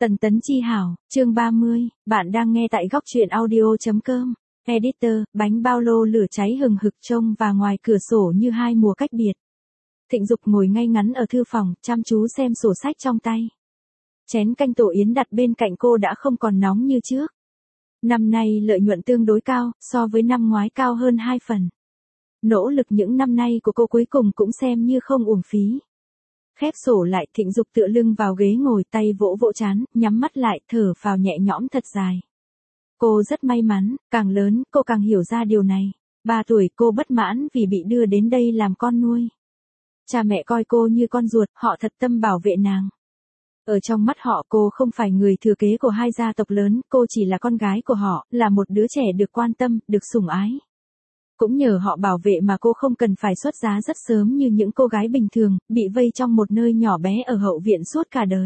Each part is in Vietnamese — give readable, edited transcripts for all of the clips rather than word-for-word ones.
Tần tấn chi hảo, chương 30, bạn đang nghe tại góc truyện audio.com. Editor, bánh bao lô lửa cháy hừng hực trông và ngoài cửa sổ như hai mùa cách biệt. Thịnh Dục ngồi ngay ngắn ở thư phòng, chăm chú xem sổ sách trong tay. Chén canh tổ yến đặt bên cạnh cô đã không còn nóng như trước. Năm nay lợi nhuận tương đối cao, so với năm ngoái cao hơn 2 phần. Nỗ lực những năm nay của cô cuối cùng cũng xem như không uổng phí. Khép sổ lại, Thịnh Dục tựa lưng vào ghế ngồi, tay vỗ vỗ trán, nhắm mắt lại, thở phào nhẹ nhõm thật dài. Cô rất may mắn, càng lớn, cô càng hiểu ra điều này. 3 tuổi cô bất mãn vì bị đưa đến đây làm con nuôi. Cha mẹ coi cô như con ruột, họ thật tâm bảo vệ nàng. Ở trong mắt họ cô không phải người thừa kế của hai gia tộc lớn, cô chỉ là con gái của họ, là một đứa trẻ được quan tâm, được sủng ái. Cũng nhờ họ bảo vệ mà cô không cần phải xuất giá rất sớm như những cô gái bình thường, bị vây trong một nơi nhỏ bé ở hậu viện suốt cả đời.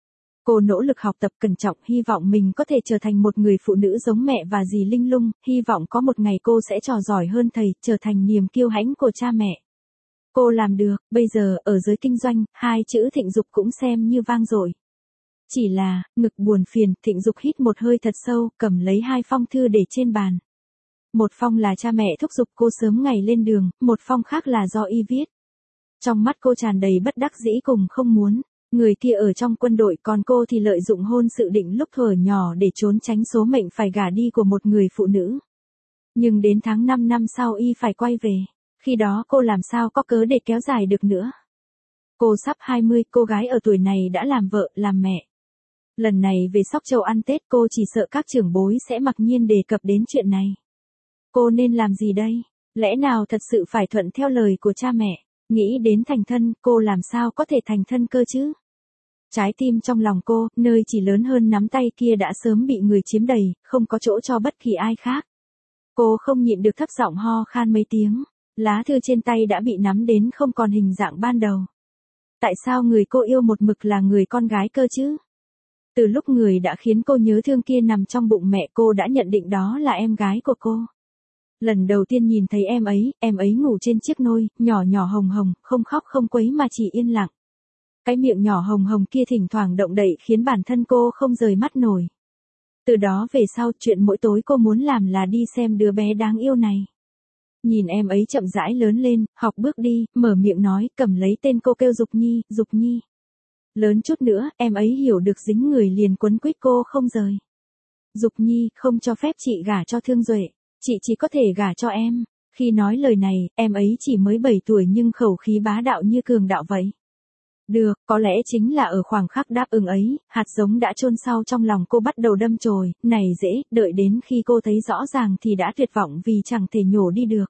Cô nỗ lực học tập cẩn trọng, hy vọng mình có thể trở thành một người phụ nữ giống mẹ và dì Linh Lung, hy vọng có một ngày cô sẽ trò giỏi hơn thầy, trở thành niềm kiêu hãnh của cha mẹ. Cô làm được, bây giờ, ở giới kinh doanh, 2 chữ Thịnh Dục cũng xem như vang dội. Chỉ là, ngực buồn phiền, Thịnh Dục hít một hơi thật sâu, cầm lấy 2 phong thư để trên bàn. Một phong là cha mẹ thúc giục cô sớm ngày lên đường, một phong khác là do y viết. Trong mắt cô tràn đầy bất đắc dĩ cùng không muốn. Người kia ở trong quân đội, còn cô thì lợi dụng hôn sự định lúc thuở nhỏ để trốn tránh số mệnh phải gả đi của một người phụ nữ. Nhưng đến tháng 5 năm sau y phải quay về. Khi đó cô làm sao có cớ để kéo dài được nữa. Cô sắp 20, cô gái ở tuổi này đã làm vợ, làm mẹ. Lần này về Sóc Châu ăn Tết, cô chỉ sợ các trưởng bối sẽ mặc nhiên đề cập đến chuyện này. Cô nên làm gì đây? Lẽ nào thật sự phải thuận theo lời của cha mẹ? Nghĩ đến thành thân, cô làm sao có thể thành thân cơ chứ? Trái tim trong lòng cô, nơi chỉ lớn hơn nắm tay kia đã sớm bị người chiếm đầy, không có chỗ cho bất kỳ ai khác. Cô không nhịn được thấp giọng ho khan mấy tiếng. Lá thư trên tay đã bị nắm đến không còn hình dạng ban đầu. Tại sao người cô yêu một mực là người con gái cơ chứ? Từ lúc người đã khiến cô nhớ thương kia nằm trong bụng mẹ, cô đã nhận định đó là em gái của cô. Lần đầu tiên nhìn thấy em ấy ngủ trên chiếc nôi, nhỏ nhỏ hồng hồng, không khóc không quấy mà chỉ yên lặng. Cái miệng nhỏ hồng hồng kia thỉnh thoảng động đậy khiến bản thân cô không rời mắt nổi. Từ đó về sau, chuyện mỗi tối cô muốn làm là đi xem đứa bé đáng yêu này. Nhìn em ấy chậm rãi lớn lên, học bước đi, mở miệng nói, cầm lấy tên cô kêu Dục Nhi, Dục Nhi. Lớn chút nữa, em ấy hiểu được dính người liền quấn quýt cô không rời. Dục Nhi, không cho phép chị gả cho Thương Duệ, chị chỉ có thể gả cho em. Khi nói lời này, em ấy chỉ mới 7 tuổi nhưng khẩu khí bá đạo như cường đạo vậy. Được, có lẽ chính là ở khoảng khắc đáp ứng ấy, hạt giống đã chôn sau trong lòng cô bắt đầu đâm chồi, này dễ, đợi đến khi cô thấy rõ ràng thì đã tuyệt vọng vì chẳng thể nhổ đi được.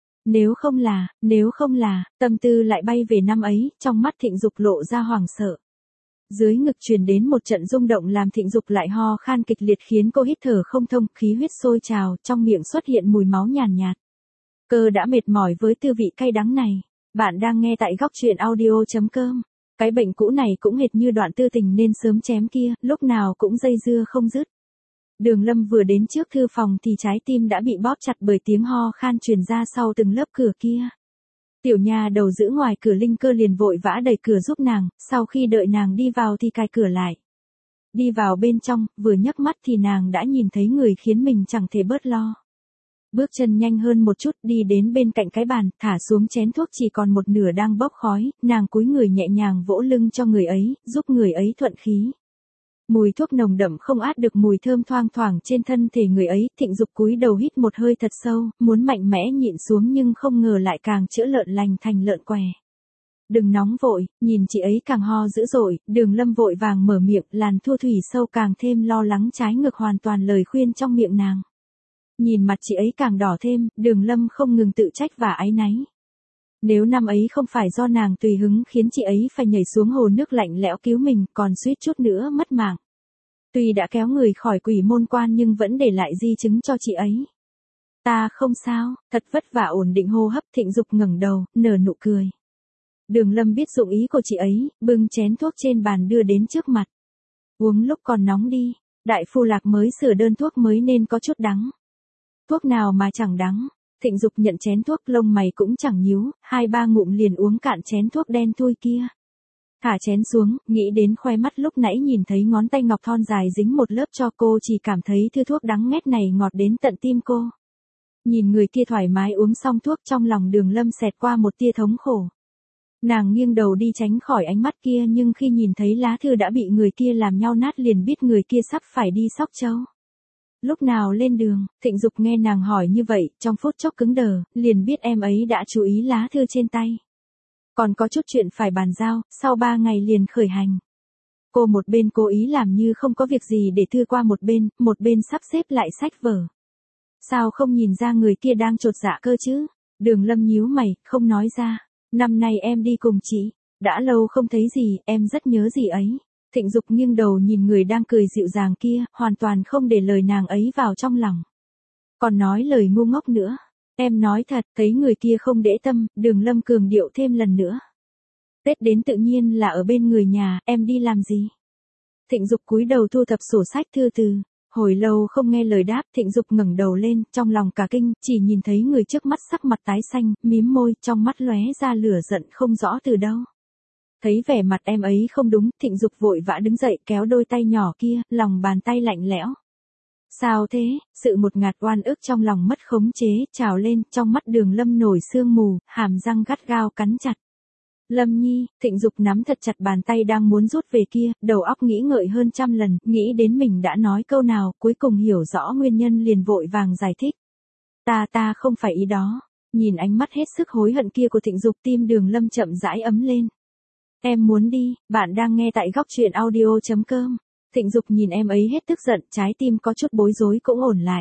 Nếu không là, tâm tư lại bay về năm ấy, trong mắt Thịnh Dục lộ ra hoảng sợ. Dưới ngực truyền đến một trận rung động làm Thịnh Dục lại ho khan kịch liệt khiến cô hít thở không thông, khí huyết sôi trào, trong miệng xuất hiện mùi máu nhàn nhạt. Cơ đã mệt mỏi với tư vị cay đắng này. Bạn đang nghe tại góc truyện audio.com. Cái bệnh cũ này cũng hệt như đoạn tư tình nên sớm chém kia, lúc nào cũng dây dưa không dứt. Đường Lâm vừa đến trước thư phòng thì trái tim đã bị bóp chặt bởi tiếng ho khan truyền ra sau từng lớp cửa kia. Tiểu nha đầu giữ ngoài cửa Linh Cơ liền vội vã đẩy cửa giúp nàng, sau khi đợi nàng đi vào thì cài cửa lại. Đi vào bên trong, vừa nhấc mắt thì nàng đã nhìn thấy người khiến mình chẳng thể bớt lo. Bước chân nhanh hơn một chút, đi đến bên cạnh cái bàn, thả xuống chén thuốc chỉ còn một nửa đang bốc khói, nàng cúi người nhẹ nhàng vỗ lưng cho người ấy, giúp người ấy thuận khí. Mùi thuốc nồng đậm không át được mùi thơm thoang thoảng trên thân thể người ấy, Thịnh Dục cúi đầu hít một hơi thật sâu, muốn mạnh mẽ nhịn xuống nhưng không ngờ lại càng chữa lợn lành thành lợn què. Đừng nóng vội, nhìn chị ấy càng ho dữ dội, Đường Lâm vội vàng mở miệng, làn Thu Thủy sâu càng thêm lo lắng trái ngược hoàn toàn lời khuyên trong miệng nàng. Nhìn mặt chị ấy càng đỏ thêm, Đường Lâm không ngừng tự trách và áy náy. Nếu năm ấy không phải do nàng tùy hứng khiến chị ấy phải nhảy xuống hồ nước lạnh lẽo cứu mình, còn suýt chút nữa mất mạng. Tuy đã kéo người khỏi quỷ môn quan nhưng vẫn để lại di chứng cho chị ấy. Ta không sao, thật vất vả ổn định hô hấp, Thịnh Dục ngẩng đầu, nở nụ cười. Đường Lâm biết dụng ý của chị ấy, bưng chén thuốc trên bàn đưa đến trước mặt. Uống lúc còn nóng đi, đại phu Lạc mới sửa đơn thuốc mới nên có chút đắng. Thuốc nào mà chẳng đắng. Thịnh Dục nhận chén thuốc, lông mày cũng chẳng nhíu, 2-3 ngụm liền uống cạn chén thuốc đen thui kia. Thả chén xuống, nghĩ đến khoe mắt lúc nãy nhìn thấy ngón tay ngọc thon dài dính một lớp cho cô, chỉ cảm thấy thứ thuốc đắng nghét này ngọt đến tận tim cô. Nhìn người kia thoải mái uống xong thuốc, trong lòng Đường Lâm xẹt qua một tia thống khổ. Nàng nghiêng đầu đi tránh khỏi ánh mắt kia, nhưng khi nhìn thấy lá thư đã bị người kia làm nhau nát liền biết người kia sắp phải đi Sóc Châu. Lúc nào lên đường, Thịnh Dục nghe nàng hỏi như vậy, trong phút chốc cứng đờ, liền biết em ấy đã chú ý lá thư trên tay. Còn có chút chuyện phải bàn giao, sau 3 ngày liền khởi hành. Cô một bên cố ý làm như không có việc gì để thư qua một bên sắp xếp lại sách vở. Sao không nhìn ra người kia đang chột dạ cơ chứ? Đường Lâm nhíu mày, không nói ra. Năm nay em đi cùng chị. Đã lâu không thấy gì, em rất nhớ gì ấy. Thịnh Dục nghiêng đầu nhìn người đang cười dịu dàng kia, hoàn toàn không để lời nàng ấy vào trong lòng. Còn nói lời ngu ngốc nữa. Em nói thật, thấy người kia không để tâm, Đường Lâm cường điệu thêm lần nữa. Tết đến tự nhiên là ở bên người nhà, em đi làm gì? Thịnh Dục cúi đầu thu thập sổ sách thư từ. Hồi lâu không nghe lời đáp, Thịnh Dục ngẩng đầu lên, trong lòng cả kinh, chỉ nhìn thấy người trước mắt sắc mặt tái xanh, mím môi, trong mắt lóe ra lửa giận không rõ từ đâu. Thấy vẻ mặt em ấy không đúng, Thịnh Dục vội vã đứng dậy kéo đôi tay nhỏ kia, lòng bàn tay lạnh lẽo. Sao thế? Sự một ngạt oan ức trong lòng mất khống chế, trào lên, trong mắt Đường Lâm nổi sương mù, hàm răng gắt gao cắn chặt. Lâm Nhi, Thịnh Dục nắm thật chặt bàn tay đang muốn rút về kia, đầu óc nghĩ ngợi hơn trăm lần, nghĩ đến mình đã nói câu nào, cuối cùng hiểu rõ nguyên nhân liền vội vàng giải thích. Ta không phải ý đó. Nhìn ánh mắt hết sức hối hận kia của Thịnh Dục, tim Đường Lâm chậm rãi ấm lên. Em muốn đi, bạn đang nghe tại góc truyện audio.com. Thịnh Dục nhìn em ấy hết tức giận, trái tim có chút bối rối cũng ổn lại.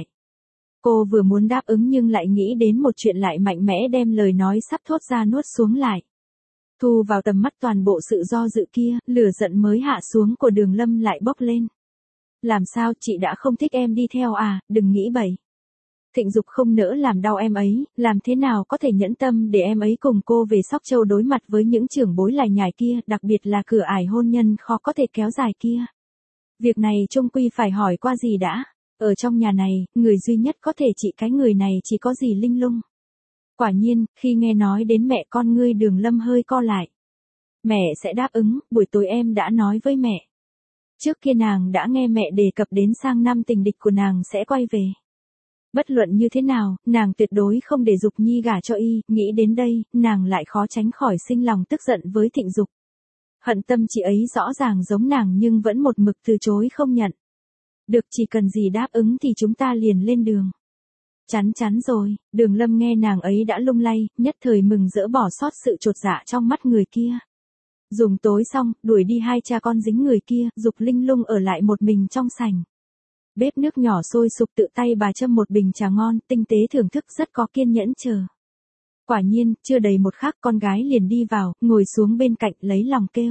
Cô vừa muốn đáp ứng nhưng lại nghĩ đến một chuyện, lại mạnh mẽ đem lời nói sắp thốt ra nuốt xuống lại. Thu vào tầm mắt toàn bộ sự do dự kia, lửa giận mới hạ xuống của Đường Lâm lại bốc lên. Làm sao, chị đã không thích em đi theo à, đừng nghĩ bậy. Thịnh Dục không nỡ làm đau em ấy, làm thế nào có thể nhẫn tâm để em ấy cùng cô về Sóc Châu đối mặt với những trưởng bối lải nhải kia, đặc biệt là cửa ải hôn nhân khó có thể kéo dài kia. Việc này chung quy phải hỏi qua gì đã. Ở trong nhà này, người duy nhất có thể trị cái người này chỉ có dì Linh Lung. Quả nhiên, khi nghe nói đến mẹ con ngươi, Đường Lâm hơi co lại. Mẹ sẽ đáp ứng, buổi tối em đã nói với mẹ. Trước kia nàng đã nghe mẹ đề cập đến sang năm tình địch của nàng sẽ quay về. Bất luận như thế nào, nàng tuyệt đối không để Dục Nhi gả cho y, nghĩ đến đây, nàng lại khó tránh khỏi sinh lòng tức giận với Thịnh Dục. Hận tâm chị ấy rõ ràng giống nàng nhưng vẫn một mực từ chối không nhận. Được, chỉ cần gì đáp ứng thì chúng ta liền lên đường. Chắn rồi, Đường Lâm nghe nàng ấy đã lung lay, nhất thời mừng rỡ bỏ sót sự chột dạ trong mắt người kia. Dùng tối xong, đuổi đi hai cha con dính người kia, Dục Linh Lung ở lại một mình trong sảnh. Bếp nước nhỏ sôi sục, tự tay bà châm một bình trà ngon, tinh tế thưởng thức, rất có kiên nhẫn chờ. Quả nhiên, chưa đầy một khắc con gái liền đi vào, ngồi xuống bên cạnh lấy lòng kêu.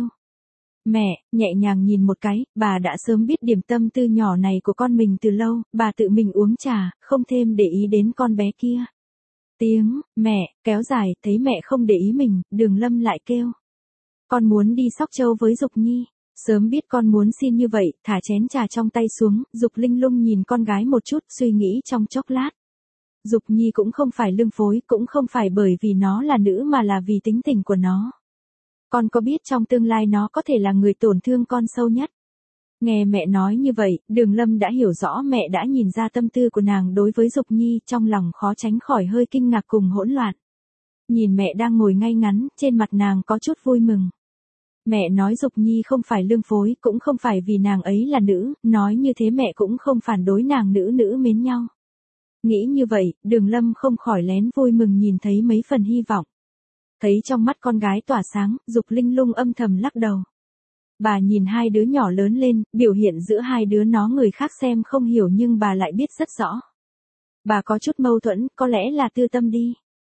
Mẹ, nhẹ nhàng nhìn một cái, bà đã sớm biết điểm tâm tư nhỏ này của con mình từ lâu, bà tự mình uống trà, không thêm để ý đến con bé kia. Tiếng, mẹ, kéo dài, thấy mẹ không để ý mình, Đường Lâm lại kêu. Con muốn đi Sóc Châu với Dục Nhi. Sớm biết con muốn xin như vậy, thả chén trà trong tay xuống, Dục Linh Lung nhìn con gái một chút, suy nghĩ trong chốc lát. Dục Nhi cũng không phải lương phối, cũng không phải bởi vì nó là nữ mà là vì tính tình của nó. Con có biết trong tương lai nó có thể là người tổn thương con sâu nhất. Nghe mẹ nói như vậy, Đường Lâm đã hiểu rõ mẹ đã nhìn ra tâm tư của nàng đối với Dục Nhi, trong lòng khó tránh khỏi hơi kinh ngạc cùng hỗn loạn. Nhìn mẹ đang ngồi ngay ngắn, trên mặt nàng có chút vui mừng. Mẹ nói Dục Nhi không phải lương phối, cũng không phải vì nàng ấy là nữ, nói như thế mẹ cũng không phản đối nàng nữ mến nhau. Nghĩ như vậy, Đường Lâm không khỏi lén vui mừng nhìn thấy mấy phần hy vọng. Thấy trong mắt con gái tỏa sáng, Dục Linh Lung âm thầm lắc đầu. Bà nhìn hai đứa nhỏ lớn lên, biểu hiện giữa hai đứa nó người khác xem không hiểu nhưng bà lại biết rất rõ. Bà có chút mâu thuẫn, có lẽ là tư tâm đi.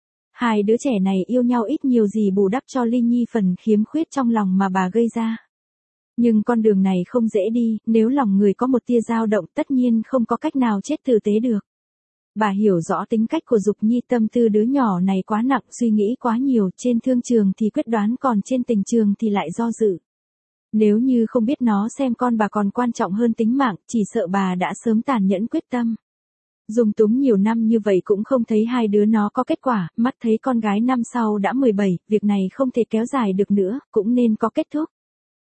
Hai đứa trẻ này yêu nhau ít nhiều gì bù đắp cho Linh Nhi phần khiếm khuyết trong lòng mà bà gây ra. Nhưng con đường này không dễ đi, nếu lòng người có một tia dao động tất nhiên không có cách nào chết tử tế được. Bà hiểu rõ tính cách của Dục Nhi, tâm tư đứa nhỏ này quá nặng, suy nghĩ quá nhiều, trên thương trường thì quyết đoán còn trên tình trường thì lại do dự. Nếu như không biết nó xem con bà còn quan trọng hơn tính mạng, chỉ sợ bà đã sớm tàn nhẫn quyết tâm. Dùng túng nhiều năm như vậy cũng không thấy hai đứa nó có kết quả, mắt thấy con gái năm sau đã 17, việc này không thể kéo dài được nữa, cũng nên có kết thúc.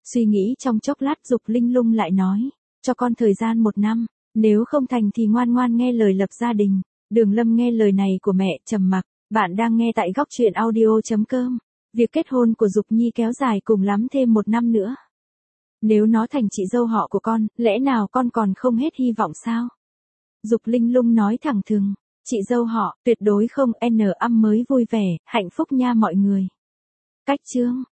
Suy nghĩ trong chốc lát Dục Linh Lung lại nói, cho con thời gian 1 năm, nếu không thành thì ngoan ngoan nghe lời lập gia đình. Đường Lâm nghe lời này của mẹ trầm mặc, bạn đang nghe tại góc truyện audio.com. Việc kết hôn của Dục Nhi kéo dài cùng lắm thêm 1 năm nữa. Nếu nó thành chị dâu họ của con, lẽ nào con còn không hết hy vọng sao? Dục Linh Lung nói thẳng thừng, chị dâu họ, tuyệt đối không n âm mới vui vẻ, hạnh phúc nha mọi người. Cách chương